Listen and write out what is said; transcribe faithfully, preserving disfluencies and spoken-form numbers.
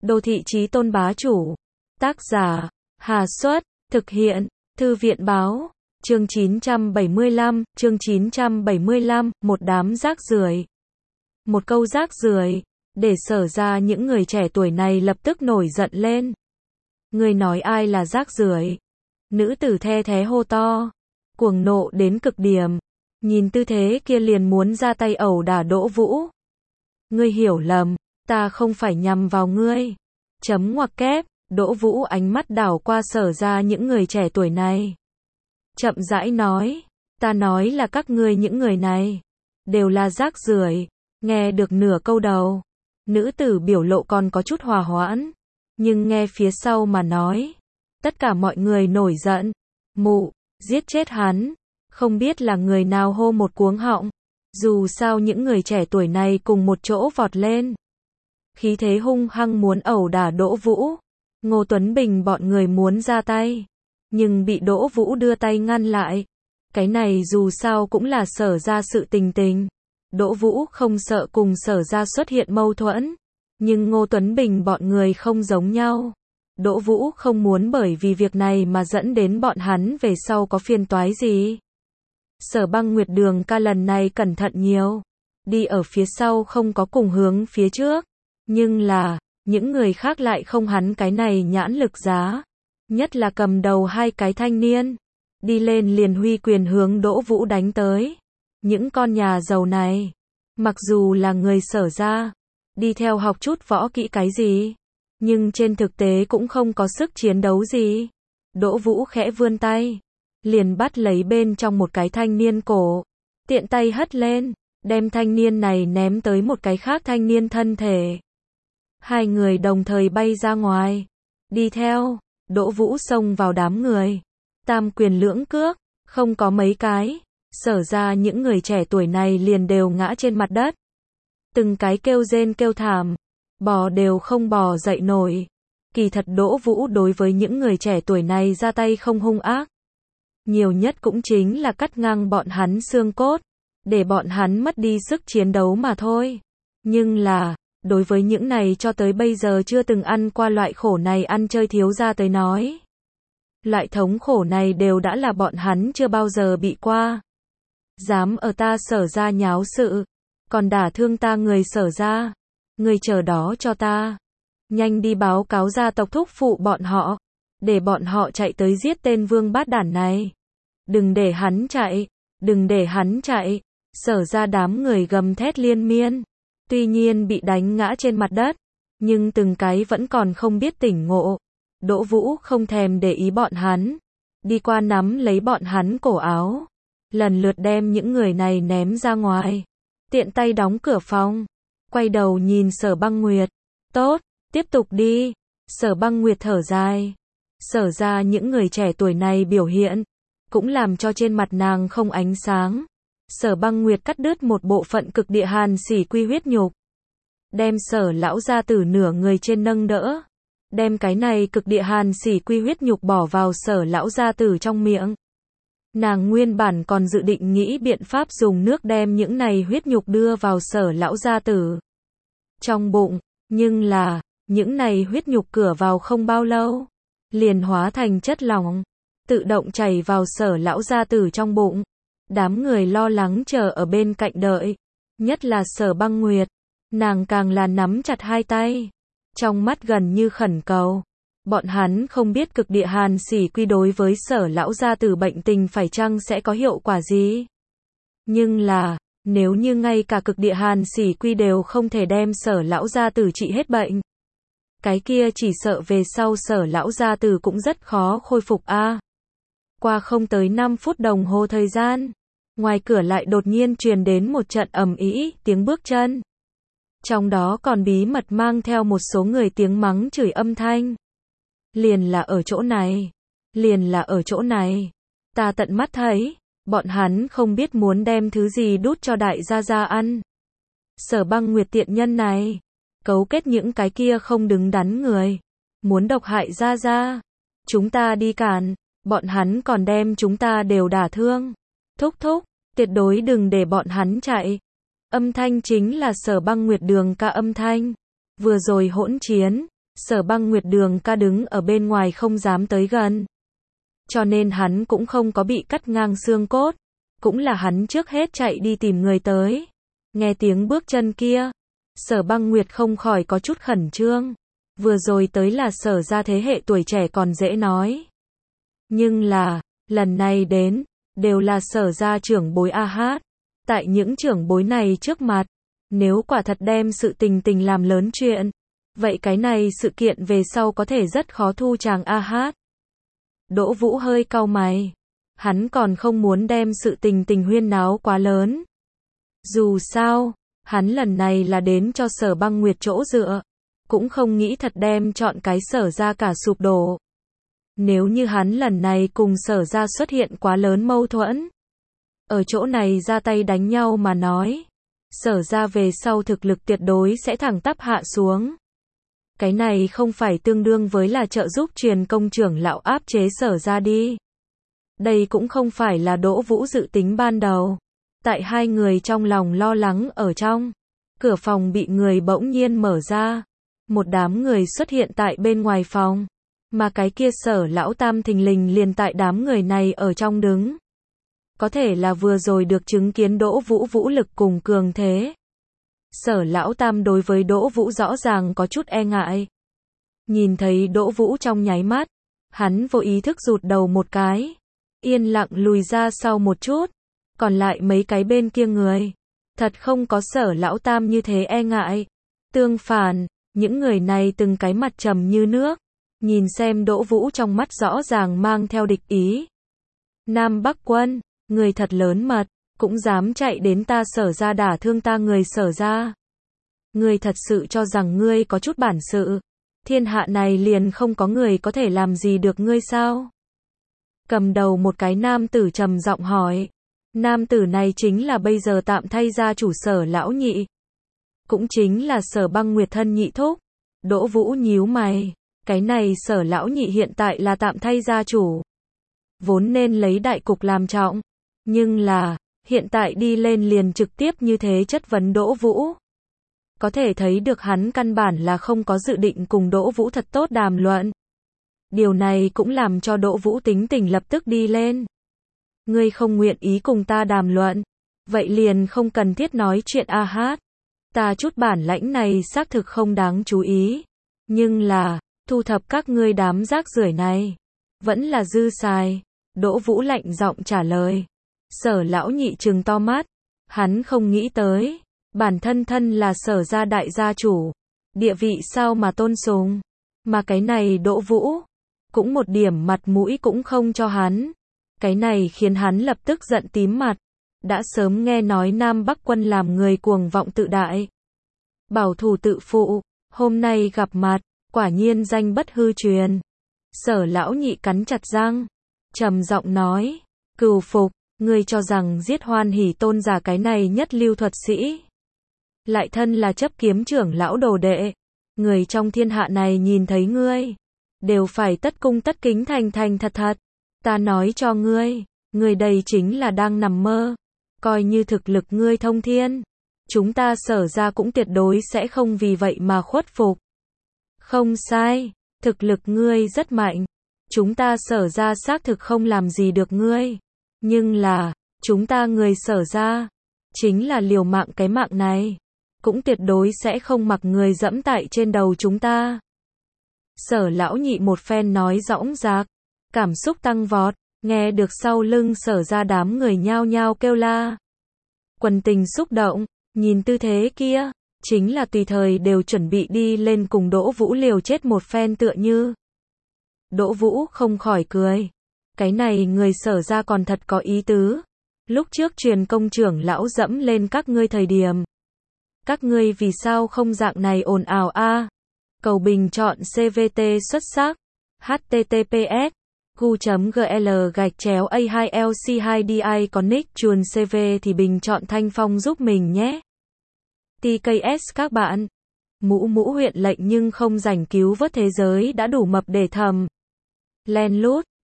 Đô thị chí tôn bá chủ. Tác giả, Hà Xuất, thực hiện, Thư viện báo. Chương chín trăm bảy mươi lăm, chương chín trăm bảy mươi lăm, một đám rác rưởi. Một câu rác rưởi, để Sở ra những người trẻ tuổi này lập tức nổi giận lên. Người nói ai là rác rưởi? Nữ tử the thé hô to, cuồng nộ đến cực điểm, nhìn tư thế kia liền muốn ra tay ẩu đả Đỗ Vũ. Ngươi hiểu lầm, ta không phải nhằm vào ngươi. Chấm ngoặc kép, Đỗ Vũ ánh mắt đảo qua Sở ra những người trẻ tuổi này. Chậm rãi nói, ta nói là các ngươi những người này, đều là rác rưởi. Nghe được nửa câu đầu, nữ tử biểu lộ còn có chút hòa hoãn, nhưng nghe phía sau mà nói, tất cả mọi người nổi giận. Mụ, giết chết hắn. Không biết là người nào hô một cuống họng, dù sao những người trẻ tuổi này cùng một chỗ vọt lên, khí thế hung hăng muốn ẩu đả Đỗ Vũ. Ngô Tuấn Bình bọn người muốn ra tay, nhưng bị Đỗ Vũ đưa tay ngăn lại. Cái này dù sao cũng là Sở ra sự tình tình. Đỗ Vũ không sợ cùng Sở ra xuất hiện mâu thuẫn, nhưng Ngô Tuấn Bình bọn người không giống nhau. Đỗ Vũ không muốn bởi vì việc này mà dẫn đến bọn hắn về sau có phiền toái gì. Sở Băng Nguyệt Đường ca lần này cẩn thận nhiều, đi ở phía sau không có cùng hướng phía trước, nhưng là, những người khác lại không hắn cái này nhãn lực giá, nhất là cầm đầu hai cái thanh niên, đi lên liền huy quyền hướng Đỗ Vũ đánh tới. Những con nhà giàu này, mặc dù là người Sở ra, đi theo học chút võ kỹ cái gì, nhưng trên thực tế cũng không có sức chiến đấu gì. Đỗ Vũ khẽ vươn tay, liền bắt lấy bên trong một cái thanh niên cổ, tiện tay hất lên, đem thanh niên này ném tới một cái khác thanh niên thân thể. Hai người đồng thời bay ra ngoài, đi theo, Đỗ Vũ xông vào đám người, tam quyền lưỡng cước, không có mấy cái, Sở ra những người trẻ tuổi này liền đều ngã trên mặt đất. Từng cái kêu rên kêu thảm, bò đều không bò dậy nổi. Kỳ thật Đỗ Vũ đối với những người trẻ tuổi này ra tay không hung ác, nhiều nhất cũng chính là cắt ngang bọn hắn xương cốt, để bọn hắn mất đi sức chiến đấu mà thôi. Nhưng là, đối với những này cho tới bây giờ chưa từng ăn qua loại khổ này ăn chơi thiếu gia tới nói, loại thống khổ này đều đã là bọn hắn chưa bao giờ bị qua. Dám ở ta Sở ra nháo sự, còn đả thương ta người Sở ra, người chờ đó cho ta. Nhanh đi báo cáo gia tộc thúc phụ bọn họ, để bọn họ chạy tới giết tên vương bát đản này. Đừng để hắn chạy, đừng để hắn chạy. Sở ra đám người gầm thét liên miên, tuy nhiên bị đánh ngã trên mặt đất, nhưng từng cái vẫn còn không biết tỉnh ngộ. Đỗ Vũ không thèm để ý bọn hắn, đi qua nắm lấy bọn hắn cổ áo, lần lượt đem những người này ném ra ngoài, tiện tay đóng cửa phòng, quay đầu nhìn Sở Băng Nguyệt. Tốt, tiếp tục đi. Sở Băng Nguyệt thở dài. Sở ra những người trẻ tuổi này biểu hiện, cũng làm cho trên mặt nàng không ánh sáng. Sở Băng Nguyệt cắt đứt một bộ phận cực địa hàn xỉ quy huyết nhục, đem Sở lão gia tử nửa người trên nâng đỡ, đem cái này cực địa hàn xỉ quy huyết nhục bỏ vào Sở lão gia tử trong miệng. Nàng nguyên bản còn dự định nghĩ biện pháp dùng nước đem những này huyết nhục đưa vào Sở lão gia tử trong bụng, nhưng là, những này huyết nhục cửa vào không bao lâu, liền hóa thành chất lỏng, tự động chảy vào Sở lão gia tử trong bụng. Đám người lo lắng chờ ở bên cạnh đợi, nhất là Sở Băng Nguyệt, nàng càng là nắm chặt hai tay, trong mắt gần như khẩn cầu. Bọn hắn không biết cực địa hàn xỉ quy đối với Sở lão gia tử bệnh tình phải chăng sẽ có hiệu quả gì. Nhưng là, nếu như ngay cả cực địa hàn xỉ quy đều không thể đem Sở lão gia tử trị hết bệnh, cái kia chỉ sợ về sau Sở lão gia tử cũng rất khó khôi phục a. À. Qua không tới năm phút đồng hồ thời gian, ngoài cửa lại đột nhiên truyền đến một trận ầm ĩ tiếng bước chân. Trong đó còn bí mật mang theo một số người tiếng mắng chửi âm thanh. Liền là ở chỗ này, liền là ở chỗ này. Ta tận mắt thấy, bọn hắn không biết muốn đem thứ gì đút cho đại gia gia ăn. Sở Băng Nguyệt tiện nhân này, cấu kết những cái kia không đứng đắn người, muốn độc hại gia gia. Chúng ta đi cản, bọn hắn còn đem chúng ta đều đả thương. Thúc thúc, tuyệt đối đừng để bọn hắn chạy. Âm thanh chính là Sở Băng Nguyệt Đường ca âm thanh. Vừa rồi hỗn chiến, Sở Băng Nguyệt Đường ca đứng ở bên ngoài không dám tới gần. Cho nên hắn cũng không có bị cắt ngang xương cốt. Cũng là hắn trước hết chạy đi tìm người tới. Nghe tiếng bước chân kia, Sở Băng Nguyệt không khỏi có chút khẩn trương. Vừa rồi tới là Sở gia thế hệ tuổi trẻ còn dễ nói. Nhưng là, lần này đến, đều là Sở gia trưởng bối A Hát. Tại những trưởng bối này trước mặt, nếu quả thật đem sự tình tình làm lớn chuyện, vậy cái này sự kiện về sau có thể rất khó thu chàng A Hát. Đỗ Vũ hơi cau mày. Hắn còn không muốn đem sự tình tình huyên náo quá lớn. Dù sao, hắn lần này là đến cho Sở Băng Nguyệt chỗ dựa. Cũng không nghĩ thật đem chọn cái Sở gia cả sụp đổ. Nếu như hắn lần này cùng Sở gia xuất hiện quá lớn mâu thuẫn, ở chỗ này ra tay đánh nhau mà nói, Sở gia về sau thực lực tuyệt đối sẽ thẳng tắp hạ xuống. Cái này không phải tương đương với là trợ giúp truyền công trưởng lão áp chế Sở gia đi. Đây cũng không phải là Đỗ Vũ dự tính ban đầu. Tại hai người trong lòng lo lắng ở trong, cửa phòng bị người bỗng nhiên mở ra. Một đám người xuất hiện tại bên ngoài phòng. Mà cái kia Sở lão tam thình lình liền tại đám người này ở trong đứng. Có thể là vừa rồi được chứng kiến Đỗ Vũ vũ lực cùng cường thế. Sở lão tam đối với Đỗ Vũ rõ ràng có chút e ngại. Nhìn thấy Đỗ Vũ trong nháy mắt, hắn vô ý thức rụt đầu một cái. Yên lặng lùi ra sau một chút. Còn lại mấy cái bên kia người, thật không có Sở lão tam như thế e ngại. Tương phản, những người này từng cái mặt trầm như nước. Nhìn xem Đỗ Vũ trong mắt rõ ràng mang theo địch ý. Nam Bắc Quân, người thật lớn mật, cũng dám chạy đến ta Sở gia đả thương ta người Sở gia. Ngươi thật sự cho rằng ngươi có chút bản sự, thiên hạ này liền không có người có thể làm gì được ngươi sao? Cầm đầu một cái nam tử trầm giọng hỏi. Nam tử này chính là bây giờ tạm thay gia chủ Sở lão nhị. Cũng chính là Sở Băng Nguyệt thân nhị thúc. Đỗ Vũ nhíu mày. Cái này Sở lão nhị hiện tại là tạm thay gia chủ. Vốn nên lấy đại cục làm trọng. Nhưng là, hiện tại đi lên liền trực tiếp như thế chất vấn Đỗ Vũ. Có thể thấy được hắn căn bản là không có dự định cùng Đỗ Vũ thật tốt đàm luận. Điều này cũng làm cho Đỗ Vũ tính tình lập tức đi lên. Ngươi không nguyện ý cùng ta đàm luận, vậy liền không cần thiết nói chuyện A Hát. Ta chút bản lãnh này xác thực không đáng chú ý. Nhưng là, thu thập các ngươi đám rác rưởi này, vẫn là dư xài. Đỗ Vũ lạnh giọng trả lời. Sở lão nhị trừng to mắt. Hắn không nghĩ tới. Bản thân thân là Sở gia đại gia chủ. Địa vị sao mà tôn sùng. Mà cái này Đỗ Vũ, cũng một điểm mặt mũi cũng không cho hắn. Cái này khiến hắn lập tức giận tím mặt. Đã sớm nghe nói Nam Bắc Quân làm người cuồng vọng tự đại. Bảo thủ tự phụ. Hôm nay gặp mặt, quả nhiên danh bất hư truyền. Sở lão nhị cắn chặt răng. Trầm giọng nói. Cừu phục, ngươi cho rằng giết Hoan Hỷ tôn giả cái này nhất lưu thuật sĩ. Lại thân là chấp kiếm trưởng lão đồ đệ. Người trong thiên hạ này nhìn thấy ngươi, đều phải tất cung tất kính thành thành thật thật. Ta nói cho ngươi, ngươi đây chính là đang nằm mơ. Coi như thực lực ngươi thông thiên, chúng ta Sở gia cũng tuyệt đối sẽ không vì vậy mà khuất phục. Không sai, thực lực ngươi rất mạnh. Chúng ta Sở gia xác thực không làm gì được ngươi. Nhưng là, chúng ta người Sở gia, chính là liều mạng cái mạng này, cũng tuyệt đối sẽ không mặc người dẫm tại trên đầu chúng ta. Sở lão nhị một phen nói dõng dạc, cảm xúc tăng vọt, nghe được sau lưng Sở gia đám người nhao nhao kêu la. Quần tình xúc động, nhìn tư thế kia, chính là tùy thời đều chuẩn bị đi lên cùng Đỗ Vũ liều chết một phen tựa như. Đỗ Vũ không khỏi cười. Cái này người Sở gia còn thật có ý tứ. Lúc trước truyền công trưởng lão dẫm lên các ngươi thời điểm, các ngươi vì sao không dạng này ồn ào a? Cầu bình chọn xê vê tê xuất sắc. hát tê tê pê ét gu.gl gạch chéo a hai lc hai di connect chuồn cv thì bình chọn Thanh Phong giúp mình nhé. tê ca ét các bạn. Mũ mũ huyện lệnh nhưng không rảnh cứu vớt thế giới đã đủ mập để thầm. Len lút.